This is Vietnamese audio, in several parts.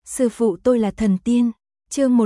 Sư phụ tôi là thần tiên. Chương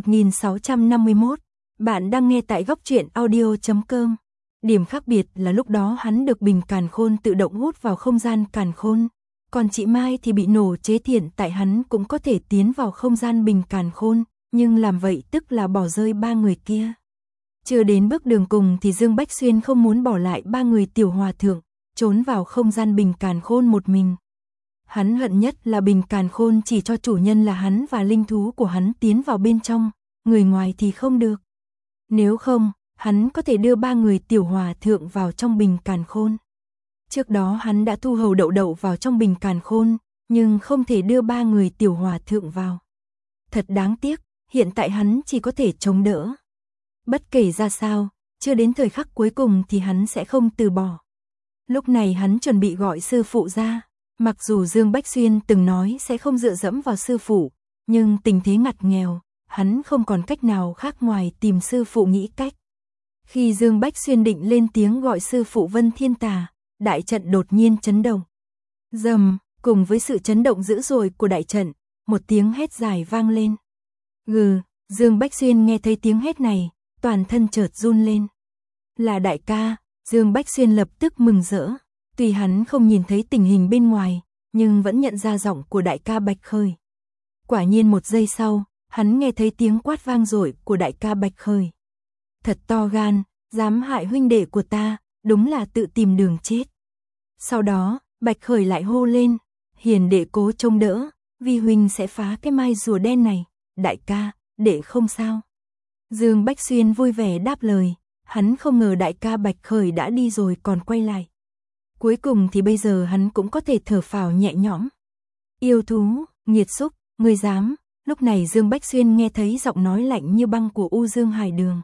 1651. Bạn đang nghe tại góc truyện audio.com. Điểm khác biệt là lúc đó hắn được bình càn khôn tự động hút vào không gian càn khôn, còn chị Mai thì bị nổ chế thiện tại hắn cũng có thể tiến vào không gian bình càn khôn, nhưng làm vậy tức là bỏ rơi ba người kia. Chưa đến bước đường cùng thì Dương Bách Xuyên không muốn bỏ lại ba người tiểu hòa thượng, trốn vào không gian bình càn khôn một mình. Hắn hận nhất là bình càn khôn chỉ cho chủ nhân là hắn và linh thú của hắn tiến vào bên trong, người ngoài thì không được. Nếu không, hắn có thể đưa ba người tiểu hòa thượng vào trong bình càn khôn. Trước đó hắn đã thu hầu Đậu Đậu vào trong bình càn khôn, nhưng không thể đưa ba người tiểu hòa thượng vào. Thật đáng tiếc, hiện tại hắn chỉ có thể chống đỡ. Bất kể ra sao, chưa đến thời khắc cuối cùng thì hắn sẽ không từ bỏ. Lúc này hắn chuẩn bị gọi sư phụ ra. Mặc dù Dương Bách Xuyên từng nói sẽ không dựa dẫm vào sư phụ, nhưng tình thế ngặt nghèo, hắn không còn cách nào khác ngoài tìm sư phụ nghĩ cách. Khi Dương Bách Xuyên định lên tiếng gọi sư phụ Vân Thiên Tà, đại trận đột nhiên chấn động. Rầm, cùng với sự chấn động dữ dội của đại trận, một tiếng hét dài vang lên. Gừ, Dương Bách Xuyên nghe thấy tiếng hét này, toàn thân chợt run lên. Là đại ca, Dương Bách Xuyên lập tức mừng rỡ. Tuy hắn không nhìn thấy tình hình bên ngoài, nhưng vẫn nhận ra giọng của đại ca Bạch Khởi. Quả nhiên một giây sau, hắn nghe thấy tiếng quát vang dội của đại ca Bạch Khởi. Thật to gan, dám hại huynh đệ của ta, đúng là tự tìm đường chết. Sau đó, Bạch Khởi lại hô lên, hiền đệ cố trông đỡ, vì huynh sẽ phá cái mai rùa đen này, đại ca, đệ không sao. Dương Bách Xuyên vui vẻ đáp lời, hắn không ngờ đại ca Bạch Khởi đã đi rồi còn quay lại. Cuối cùng thì bây giờ hắn cũng có thể thở phào nhẹ nhõm. Yêu thú, nghiệt xúc, ngươi dám. Lúc này Dương Bách Xuyên nghe thấy giọng nói lạnh như băng của U Dương Hải Đường.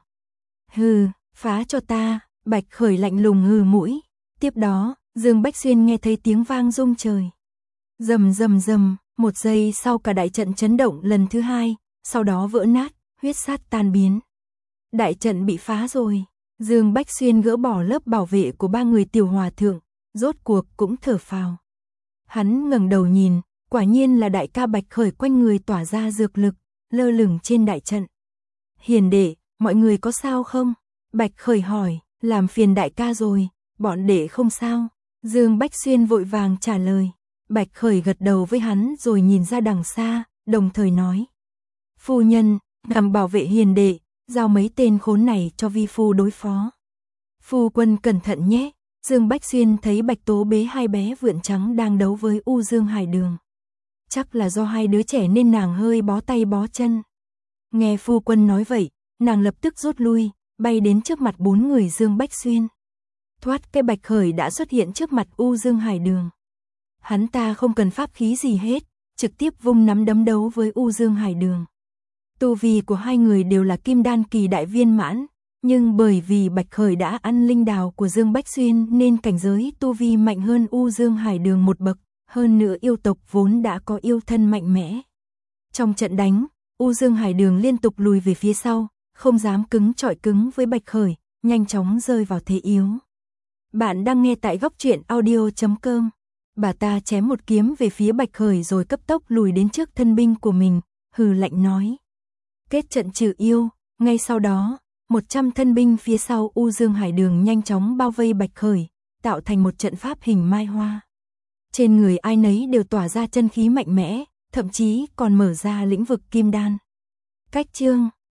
Hừ, phá cho ta, Bạch Khởi lạnh lùng hừ mũi. Tiếp đó, Dương Bách Xuyên nghe thấy tiếng vang rung trời. Rầm rầm rầm, một giây sau cả đại trận chấn động lần thứ hai, sau đó vỡ nát, huyết sát tan biến. Đại trận bị phá rồi. Dương Bách Xuyên gỡ bỏ lớp bảo vệ của ba người tiểu hòa thượng, rốt cuộc cũng thở phào. Hắn ngẩng đầu nhìn, quả nhiên là đại ca Bạch Khởi quanh người tỏa ra dược lực, lơ lửng trên đại trận. Hiền đệ, mọi người có sao không? Bạch Khởi hỏi, làm phiền đại ca rồi, bọn đệ không sao. Dương Bách Xuyên vội vàng trả lời. Bạch Khởi gật đầu với hắn rồi nhìn ra đằng xa, đồng thời nói. Phu nhân, ngầm bảo vệ hiền đệ, giao mấy tên khốn này cho vi phu đối phó. Phu quân cẩn thận nhé. Dương Bách Xuyên thấy Bạch Tố bế hai bé vượn trắng đang đấu với U Dương Hải Đường. Chắc là do hai đứa trẻ nên nàng hơi bó tay bó chân. Nghe phu quân nói vậy, nàng lập tức rút lui, bay đến trước mặt bốn người Dương Bách Xuyên. Thoát cái Bạch Khởi đã xuất hiện trước mặt U Dương Hải Đường. Hắn ta không cần pháp khí gì hết, trực tiếp vung nắm đấm đấu với U Dương Hải Đường. Tu vi của hai người đều là kim đan kỳ đại viên mãn. Nhưng bởi vì Bạch Khởi đã ăn linh đào của Dương Bách Xuyên nên cảnh giới tu vi mạnh hơn U Dương Hải Đường một bậc, hơn nữa yêu tộc vốn đã có yêu thân mạnh mẽ. Trong trận đánh, U Dương Hải Đường liên tục lùi về phía sau, không dám cứng chọi cứng với Bạch Khởi, nhanh chóng rơi vào thế yếu. Bạn đang nghe tại góc truyện audio.com. Bà ta chém một kiếm về phía Bạch Khởi rồi cấp tốc lùi đến trước thân binh của mình, hừ lạnh nói. Kết trận trừ yêu, ngay sau đó. 100 thân binh phía sau U Dương Hải Đường nhanh chóng bao vây Bạch Khởi, tạo thành một trận pháp hình mai hoa. Trên người ai nấy đều tỏa ra chân khí mạnh mẽ, thậm chí còn mở ra lĩnh vực kim đan. Cách chương